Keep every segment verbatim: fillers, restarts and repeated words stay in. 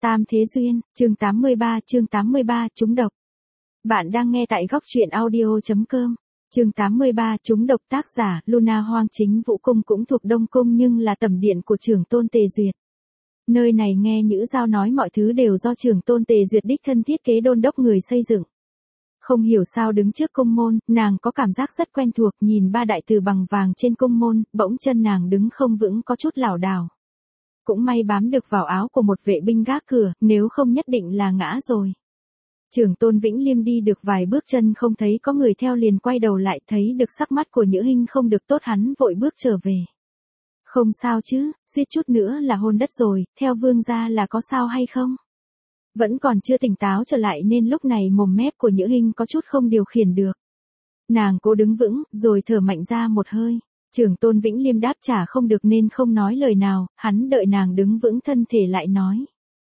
Tam Thế Duyên, chương tám mươi ba, chương tám mươi ba, trúng độc. Bạn đang nghe tại góc truyện audio chấm com. Chương tám mươi ba, trúng độc, tác giả Luna. Hoang Chính Vũ Cung cũng thuộc Đông Cung nhưng là tẩm điện của trưởng tôn Tề Duyệt. Nơi này nghe Nhữ Giao nói mọi thứ đều do trưởng tôn Tề Duyệt đích thân thiết kế đôn đốc người xây dựng. Không hiểu sao đứng trước cung môn, nàng có cảm giác rất quen thuộc, nhìn ba đại từ bằng vàng trên cung môn, bỗng chân nàng đứng không vững, có chút lảo đảo. Cũng may bám được vào áo của một vệ binh gác cửa, nếu không nhất định là ngã rồi. Trưởng tôn Vĩnh Liêm đi được vài bước chân không thấy có người theo liền quay đầu lại, thấy được sắc mắt của Nhữ Hinh không được tốt, hắn vội bước trở về. Không sao chứ, suýt chút nữa là hôn đất rồi, theo vương gia là có sao hay không? Vẫn còn chưa tỉnh táo trở lại nên lúc này mồm mép của Nhữ Hinh có chút không điều khiển được. Nàng cố đứng vững, rồi thở mạnh ra một hơi. Trưởng tôn Vĩnh Liêm đáp trả không được nên không nói lời nào, hắn đợi nàng đứng vững thân thể lại nói.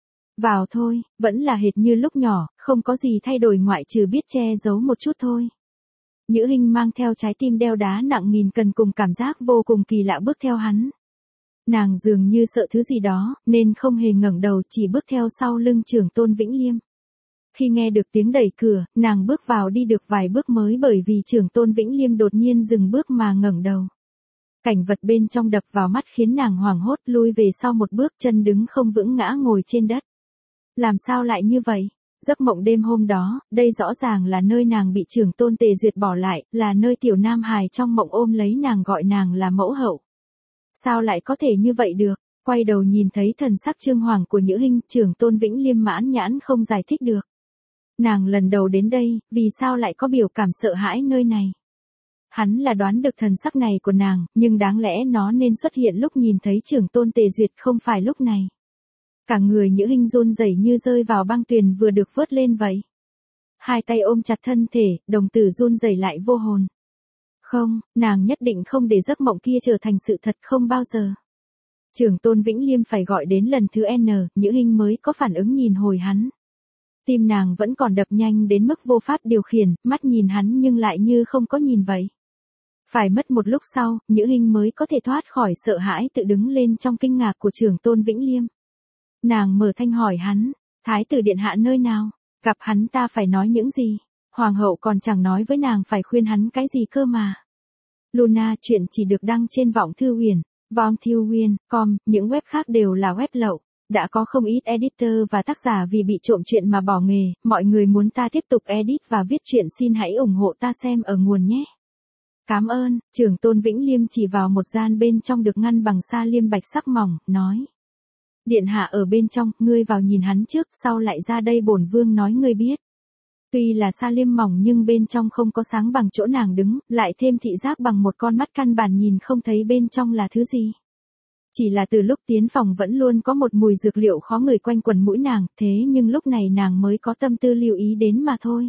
Vào thôi, vẫn là hệt như lúc nhỏ, không có gì thay đổi ngoại trừ biết che giấu một chút thôi. Nhữ Hinh mang theo trái tim đeo đá nặng nghìn cân cùng cảm giác vô cùng kỳ lạ bước theo hắn. Nàng dường như sợ thứ gì đó, nên không hề ngẩng đầu, chỉ bước theo sau lưng trưởng tôn Vĩnh Liêm. Khi nghe được tiếng đẩy cửa, nàng bước vào đi được vài bước mới bởi vì trưởng tôn Vĩnh Liêm đột nhiên dừng bước mà ngẩng đầu. Cảnh vật bên trong đập vào mắt khiến nàng hoảng hốt, lui về sau một bước, chân đứng không vững ngã ngồi trên đất. Làm sao lại như vậy? Giấc mộng đêm hôm đó, đây rõ ràng là nơi nàng bị trưởng tôn Tề Duyệt bỏ lại, là nơi tiểu nam hài trong mộng ôm lấy nàng gọi nàng là mẫu hậu. Sao lại có thể như vậy được? Quay đầu nhìn thấy thần sắc trương hoàng của Nhữ Hinh, trưởng tôn Vĩnh Liêm mãn nhãn không giải thích được. Nàng lần đầu đến đây, vì sao lại có biểu cảm sợ hãi nơi này? Hắn là đoán được thần sắc này của nàng, nhưng đáng lẽ nó nên xuất hiện lúc nhìn thấy trưởng tôn Tề Duyệt, không phải lúc này. Cả người Nhữ Hinh run rẩy như rơi vào băng tuyền vừa được vớt lên vậy. Hai tay ôm chặt thân thể, đồng tử run rẩy lại vô hồn. Không, nàng nhất định không để giấc mộng kia trở thành sự thật, không bao giờ. Trưởng tôn Vĩnh Liêm phải gọi đến lần thứ N, Nhữ Hinh mới có phản ứng nhìn hồi hắn. Tim nàng vẫn còn đập nhanh đến mức vô pháp điều khiển, mắt nhìn hắn nhưng lại như không có nhìn vậy. Phải mất một lúc sau, Nhữ Hinh mới có thể thoát khỏi sợ hãi, tự đứng lên trong kinh ngạc của trưởng tôn Vĩnh Liêm. Nàng mở thanh hỏi hắn, thái tử điện hạ nơi nào? Gặp hắn ta phải nói những gì? Hoàng hậu còn chẳng nói với nàng phải khuyên hắn cái gì cơ mà. Luna, chuyện chỉ được đăng trên Vọng Thư Huyền, vong thư huyền chấm com, những web khác đều là web lậu. Đã có không ít editor và tác giả vì bị trộm chuyện mà bỏ nghề, mọi người muốn ta tiếp tục edit và viết chuyện xin hãy ủng hộ ta xem ở nguồn nhé. Cảm ơn. Trưởng tôn Vĩnh Liêm chỉ vào một gian bên trong được ngăn bằng sa liêm bạch sắc mỏng, nói. Điện hạ ở bên trong, ngươi vào nhìn hắn trước, sau lại ra đây bổn vương nói ngươi biết. Tuy là sa liêm mỏng nhưng bên trong không có sáng bằng chỗ nàng đứng, lại thêm thị giác bằng một con mắt căn bản nhìn không thấy bên trong là thứ gì. Chỉ là từ lúc tiến phòng vẫn luôn có một mùi dược liệu khó ngửi quanh quần mũi nàng, thế nhưng lúc này nàng mới có tâm tư lưu ý đến mà thôi.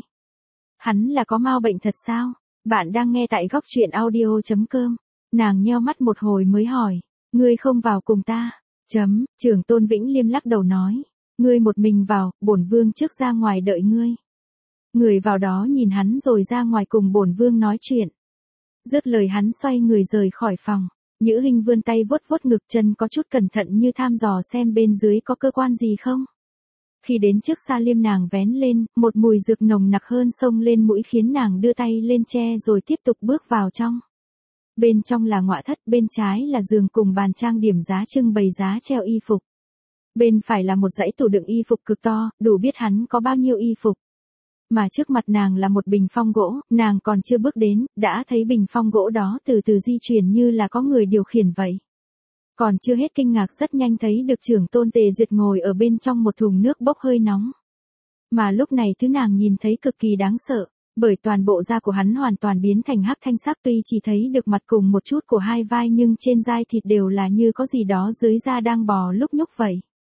Hắn là có mau bệnh thật sao? Bạn đang nghe tại góc truyện audio chấm com. Nàng nheo mắt một hồi mới hỏi, ngươi không vào cùng ta? Chấm, trưởng tôn Vĩnh Liêm lắc đầu nói, ngươi một mình vào, bổn vương trước ra ngoài đợi ngươi. Người vào đó nhìn hắn rồi ra ngoài cùng bổn vương nói chuyện. Dứt lời hắn xoay người rời khỏi phòng. Nhữ Hinh vươn tay vuốt vuốt ngực, chân có chút cẩn thận như tham dò xem bên dưới có cơ quan gì không. Khi đến trước sa liêm nàng vén lên, một mùi dược nồng nặc hơn xông lên mũi khiến nàng đưa tay lên che rồi tiếp tục bước vào trong. Bên trong là ngọa thất, bên trái là giường cùng bàn trang điểm giá trưng bày giá treo y phục. Bên phải là một dãy tủ đựng y phục cực to, đủ biết hắn có bao nhiêu y phục. Mà trước mặt nàng là một bình phong gỗ, nàng còn chưa bước đến, đã thấy bình phong gỗ đó từ từ di chuyển như là có người điều khiển vậy. Còn chưa hết kinh ngạc rất nhanh thấy được trưởng tôn Tề Duyệt ngồi ở bên trong một thùng nước bốc hơi nóng. Mà lúc này thứ nàng nhìn thấy cực kỳ đáng sợ, bởi toàn bộ da của hắn hoàn toàn biến thành hắc thanh sắc, tuy chỉ thấy được mặt cùng một chút của hai vai nhưng trên dai thịt đều là như có gì đó dưới da đang bò lúc nhúc vậy.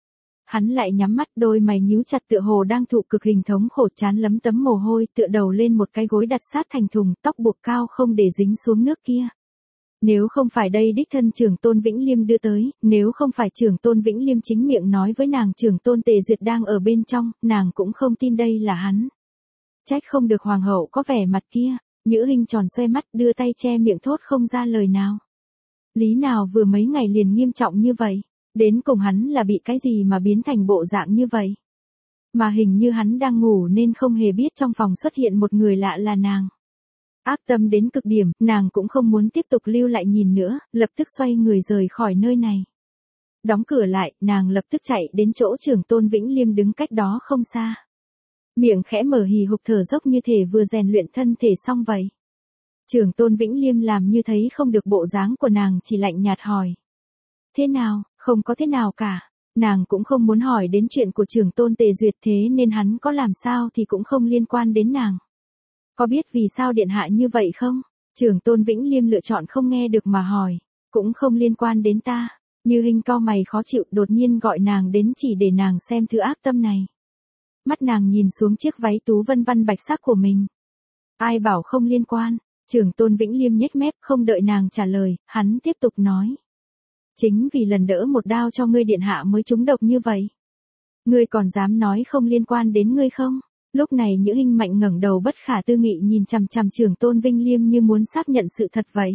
Hắn lại nhắm mắt, đôi mày nhíu chặt tựa hồ đang thụ cực hình thống khổ, trán lấm tấm mồ hôi, tựa đầu lên một cái gối đặt sát thành thùng, tóc buộc cao không để dính xuống nước kia. Nếu không phải đây đích thân trưởng tôn Vĩnh Liêm đưa tới, nếu không phải trưởng tôn Vĩnh Liêm chính miệng nói với nàng trưởng tôn Tề Duyệt đang ở bên trong, nàng cũng không tin đây là hắn. Trách không được hoàng hậu có vẻ mặt kia. Nhữ Hinh tròn xoe mắt, đưa tay che miệng thốt không ra lời nào. Lý nào vừa mấy ngày liền nghiêm trọng như vậy. Đến cùng hắn là bị cái gì mà biến thành bộ dạng như vậy? Mà hình như hắn đang ngủ nên không hề biết trong phòng xuất hiện một người lạ là nàng. Ác tâm đến cực điểm, nàng cũng không muốn tiếp tục lưu lại nhìn nữa, lập tức xoay người rời khỏi nơi này. Đóng cửa lại, nàng lập tức chạy đến chỗ Trưởng Tôn Vĩnh Liêm đứng cách đó không xa. Miệng khẽ mở hì hục thở dốc như thể vừa rèn luyện thân thể xong vậy. Trưởng Tôn Vĩnh Liêm làm như thấy không được bộ dáng của nàng, chỉ lạnh nhạt hỏi. Thế nào? Không có thế nào cả. Nàng cũng không muốn hỏi đến chuyện của Trưởng Tôn Tề Duyệt, thế nên hắn có làm sao thì cũng không liên quan đến nàng. Có biết vì sao điện hạ như vậy không? Trưởng Tôn Vĩnh Liêm lựa chọn không nghe được mà hỏi. Cũng không liên quan đến ta. Như Hinh cau mày khó chịu, đột nhiên gọi nàng đến chỉ để nàng xem thứ ác tâm này. Mắt nàng nhìn xuống chiếc váy tú vân vân bạch sắc của mình. Ai bảo không liên quan? Trưởng Tôn Vĩnh Liêm nhếch mép, không đợi nàng trả lời, hắn tiếp tục nói. Chính vì lần đỡ một đao cho ngươi điện hạ mới trúng độc như vậy. Ngươi còn dám nói không liên quan đến ngươi không? Lúc này Nhữ Hinh mạnh ngẩng đầu bất khả tư nghị nhìn chằm chằm Trưởng Tôn Vĩnh Liêm như muốn xác nhận sự thật vậy.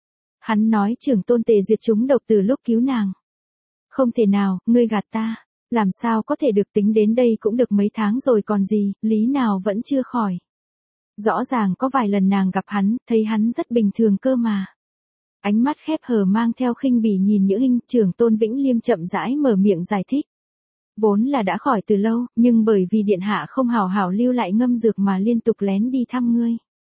Hắn nói Trưởng Tôn Tề Duyệt trúng độc từ lúc cứu nàng. Không thể nào, ngươi gạt ta. Làm sao có thể được, tính đến đây cũng được mấy tháng rồi còn gì, lý nào vẫn chưa khỏi. Rõ ràng có vài lần nàng gặp hắn, thấy hắn rất bình thường cơ mà. Ánh mắt khép hờ mang theo khinh bỉ nhìn Nhữ Hinh, Trưởng Tôn Vĩnh Liêm chậm rãi mở miệng giải thích. Vốn là đã khỏi từ lâu, nhưng bởi vì điện hạ không hảo hảo lưu lại ngâm dược mà liên tục lén đi thăm ngươi.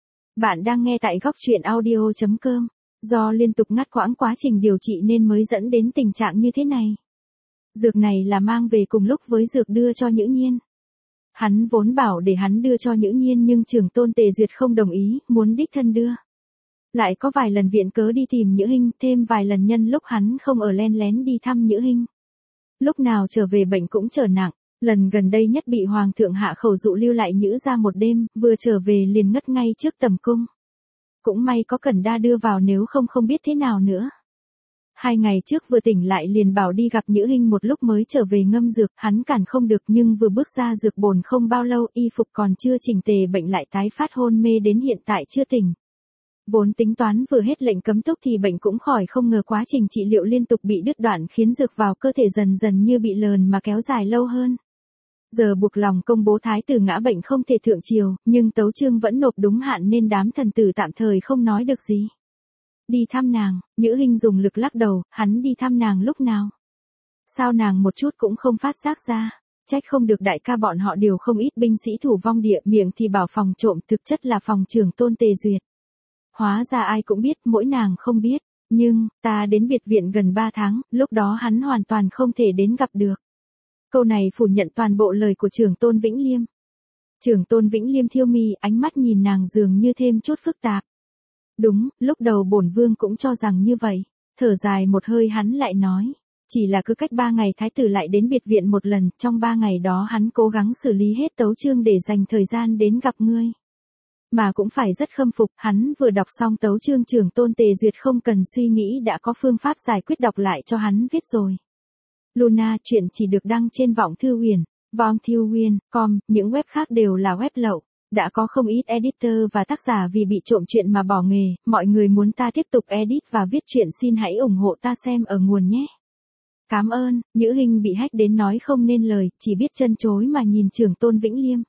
Bạn đang nghe tại góc truyện audio chấm com. Do liên tục ngắt quãng quá trình điều trị nên mới dẫn đến tình trạng như thế này. Dược này là mang về cùng lúc với dược đưa cho Nhữ Nhiên. Hắn vốn bảo để hắn đưa cho Nhữ Nhiên nhưng Trưởng Tôn Tề Duyệt không đồng ý, muốn đích thân đưa. Lại có vài lần viện cớ đi tìm Nhữ Hinh, thêm vài lần nhân lúc hắn không ở len lén đi thăm Nhữ Hinh. Lúc nào trở về bệnh cũng trở nặng, lần gần đây nhất bị Hoàng thượng hạ khẩu dụ lưu lại Nhữ ra một đêm, vừa trở về liền ngất ngay trước tầm cung. Cũng may có Cẩn Đa đưa vào, nếu không không biết thế nào nữa. Hai ngày trước vừa tỉnh lại liền bảo đi gặp Nhữ Hinh, một lúc mới trở về ngâm dược, hắn cản không được nhưng vừa bước ra dược bồn không bao lâu y phục còn chưa chỉnh tề bệnh lại tái phát hôn mê đến hiện tại chưa tỉnh. Vốn tính toán vừa hết lệnh cấm túc thì bệnh cũng khỏi, không ngờ quá trình trị liệu liên tục bị đứt đoạn khiến dược vào cơ thể dần dần như bị lờn mà kéo dài lâu hơn. Giờ buộc lòng công bố thái tử ngã bệnh không thể thượng triều, nhưng tấu chương vẫn nộp đúng hạn nên đám thần tử tạm thời không nói được gì. Đi thăm nàng, Nhữ Hinh dùng lực lắc đầu, hắn đi thăm nàng lúc nào? Sao nàng một chút cũng không phát giác ra? Trách không được đại ca bọn họ đều không ít binh sĩ thủ vong địa, miệng thì bảo phòng trộm, thực chất là phòng Trưởng Tôn Tề Duyệt. Hóa ra ai cũng biết, mỗi nàng không biết. Nhưng, ta đến biệt viện gần ba tháng, lúc đó hắn hoàn toàn không thể đến gặp được. Câu này phủ nhận toàn bộ lời của Trưởng Tôn Vĩnh Liêm. Trưởng Tôn Vĩnh Liêm thiêu mi, ánh mắt nhìn nàng dường như thêm chút phức tạp. Đúng, lúc đầu bổn vương cũng cho rằng như vậy. Thở dài một hơi hắn lại nói. Chỉ là cứ cách ba ngày thái tử lại đến biệt viện một lần, trong ba ngày đó hắn cố gắng xử lý hết tấu chương để dành thời gian đến gặp ngươi. Mà cũng phải rất khâm phục, hắn vừa đọc xong tấu chương Trưởng Tôn Tề Duyệt không cần suy nghĩ đã có phương pháp giải quyết, đọc lại cho hắn viết rồi. Luna, chuyện chỉ được đăng trên Vọng Thư Huyền, vong thư huyền chấm com, những web khác đều là web lậu. Đã có không ít editor và tác giả vì bị trộm chuyện mà bỏ nghề, mọi người muốn ta tiếp tục edit và viết chuyện xin hãy ủng hộ ta xem ở nguồn nhé. Cảm ơn. Nhữ Hinh bị hack đến nói không nên lời, chỉ biết chân chối mà nhìn Trưởng Tôn Vĩnh Liêm.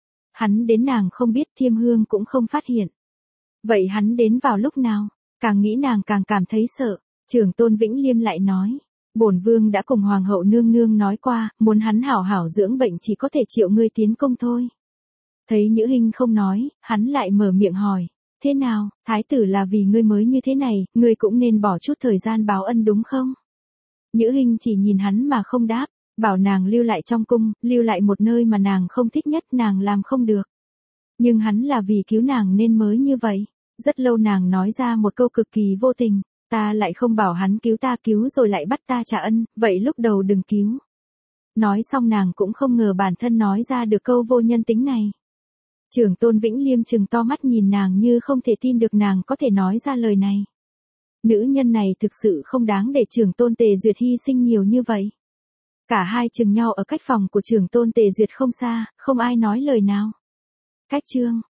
Hắn đến nàng không biết, Thiêm Hương cũng không phát hiện. Vậy hắn đến vào lúc nào? Càng nghĩ nàng càng cảm thấy sợ. Trưởng Tôn Vĩnh Liêm lại nói. Bổn vương đã cùng Hoàng hậu nương nương nói qua, muốn hắn hảo hảo dưỡng bệnh chỉ có thể triệu ngươi tiến công thôi. Thấy Nhữ Hinh không nói, hắn lại mở miệng hỏi. Thế nào, thái tử là vì ngươi mới như thế này, ngươi cũng nên bỏ chút thời gian báo ân đúng không? Nhữ Hinh chỉ nhìn hắn mà không đáp, bảo nàng lưu lại trong cung, lưu lại một nơi mà nàng không thích nhất, nàng làm không được. Nhưng hắn là vì cứu nàng nên mới như vậy. Rất lâu nàng nói ra một câu cực kỳ vô tình, ta lại không bảo hắn cứu ta, cứu rồi lại bắt ta trả ân, vậy lúc đầu đừng cứu. Nói xong nàng cũng không ngờ bản thân nói ra được câu vô nhân tính này. Trưởng Tôn Vĩnh Liêm trừng to mắt nhìn nàng như không thể tin được nàng có thể nói ra lời này. Nữ nhân này thực sự không đáng để Trưởng Tôn Tề Duyệt hy sinh nhiều như vậy. Cả hai chừng nhau ở cách phòng của Trưởng Tôn Tề Duyệt không xa, không ai nói lời nào. Cách chương